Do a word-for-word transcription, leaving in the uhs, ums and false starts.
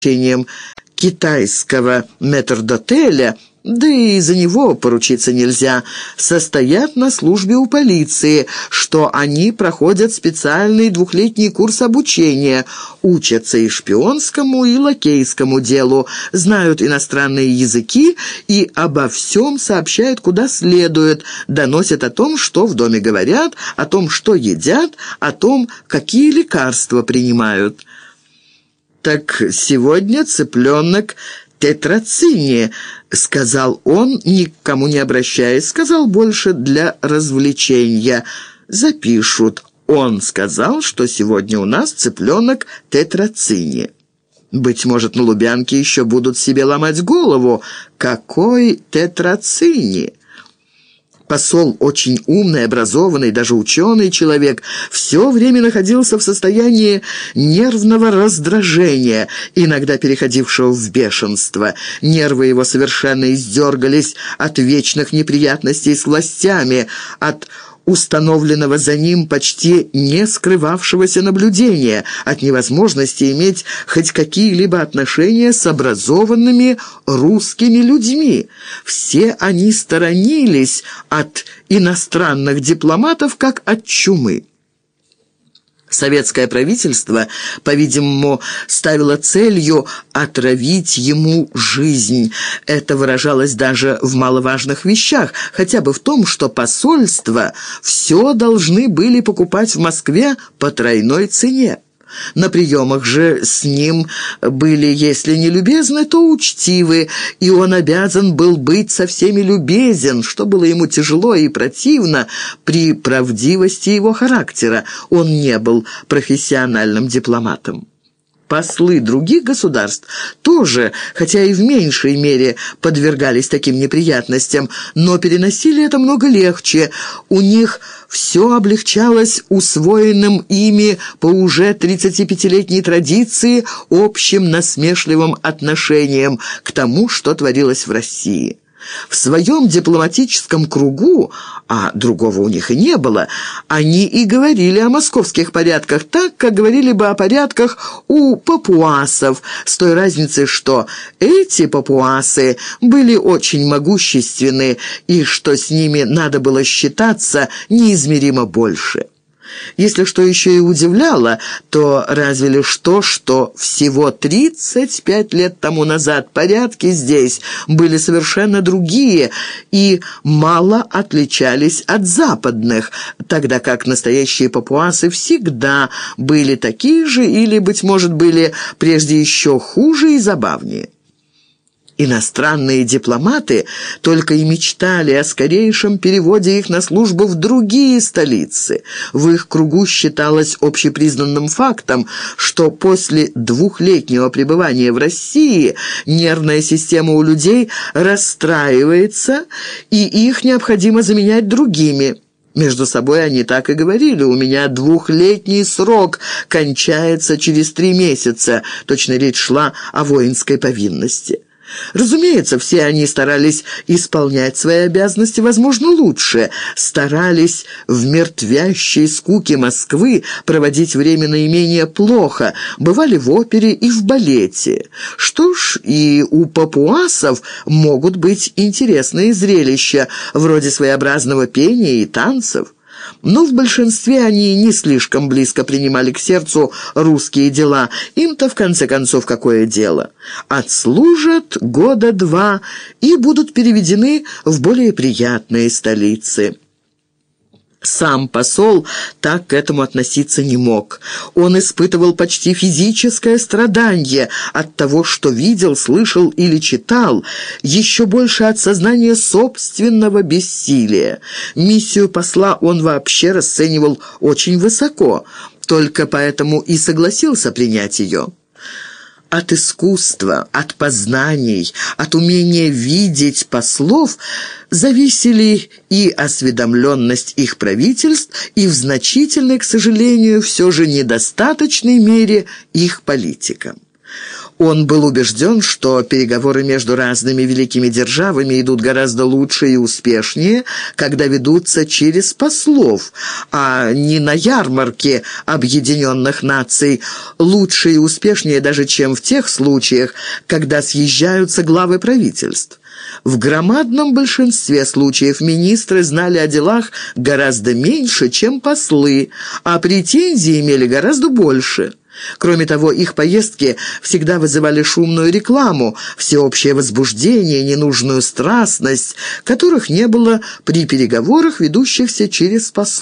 обучением китайского метрдотеля, да и за него поручиться нельзя, состоят на службе у полиции, что они проходят специальный двухлетний курс обучения, учатся и шпионскому, и лакейскому делу, знают иностранные языки и обо всем сообщают куда следует, доносят о том, что в доме говорят, о том, что едят, о том, какие лекарства принимают. «Так сегодня цыпленок тетрацини», — сказал он, никому не обращаясь, сказал больше для развлечения. Запишут. Он сказал, что сегодня у нас цыпленок тетрацини. Быть может, на Лубянке еще будут себе ломать голову. Какой тетрацини? Посол, очень умный, образованный, даже ученый человек, все время находился в состоянии нервного раздражения, иногда переходившего в бешенство. Нервы его совершенно издергались от вечных неприятностей с властями, от установленного за ним почти не скрывавшегося наблюдения, от невозможности иметь хоть какие-либо отношения с образованными русскими людьми. Все они сторонились от иностранных дипломатов, как от чумы. Советское правительство, по-видимому, ставило целью отравить ему жизнь. Это выражалось даже в маловажных вещах, хотя бы в том, что посольства все должны были покупать в Москве по тройной цене. На приемах же с ним были, если не любезны, то учтивы, и он обязан был быть со всеми любезен, что было ему тяжело и противно при правдивости его характера. Он не был профессиональным дипломатом. Послы других государств тоже, хотя и в меньшей мере, подвергались таким неприятностям, но переносили это много легче. У них все облегчалось усвоенным ими по уже тридцатипятилетней традиции общим насмешливым отношением к тому, что творилось в России. В своем дипломатическом кругу, а другого у них и не было, они и говорили о московских порядках так, как говорили бы о порядках у папуасов, с той разницей, что эти папуасы были очень могущественны и что с ними надо было считаться неизмеримо больше. Если что еще и удивляло, то разве лишь то, что всего тридцать пять лет тому назад порядки здесь были совершенно другие и мало отличались от западных, тогда как настоящие папуасы всегда были такие же или, быть может, были прежде еще хуже и забавнее. Иностранные дипломаты только и мечтали о скорейшем переводе их на службу в другие столицы. В их кругу считалось общепризнанным фактом, что после двухлетнего пребывания в России нервная система у людей расстраивается, и их необходимо заменять другими. Между собой они так и говорили: «У меня двухлетний срок кончается через три месяца». Точно речь шла о воинской повинности. Разумеется, все они старались исполнять свои обязанности, возможно, лучше, старались в мертвящей скуке Москвы проводить время наименее плохо, бывали в опере и в балете. Что ж, и у папуасов могут быть интересные зрелища, вроде своеобразного пения и танцев. Но в большинстве они не слишком близко принимали к сердцу русские дела. Им-то, в конце концов, какое дело? Отслужат года два и будут переведены в более приятные столицы. Сам посол так к этому относиться не мог. Он испытывал почти физическое страдание от того, что видел, слышал или читал, еще больше от сознания собственного бессилия. Миссию посла он вообще расценивал очень высоко, только поэтому и согласился принять ее. От искусства, от познаний, от умения видеть послов зависели и осведомленность их правительств, и в значительной, к сожалению, все же недостаточной мере их политика. Он был убежден, что переговоры между разными великими державами идут гораздо лучше и успешнее, когда ведутся через послов, а не на ярмарке Объединенных Наций, лучше и успешнее даже, чем в тех случаях, когда съезжаются главы правительств. В громадном большинстве случаев министры знали о делах гораздо меньше, чем послы, а претензий имели гораздо больше. Кроме того, их поездки всегда вызывали шумную рекламу, всеобщее возбуждение, ненужную страстность, которых не было при переговорах, ведущихся через послов.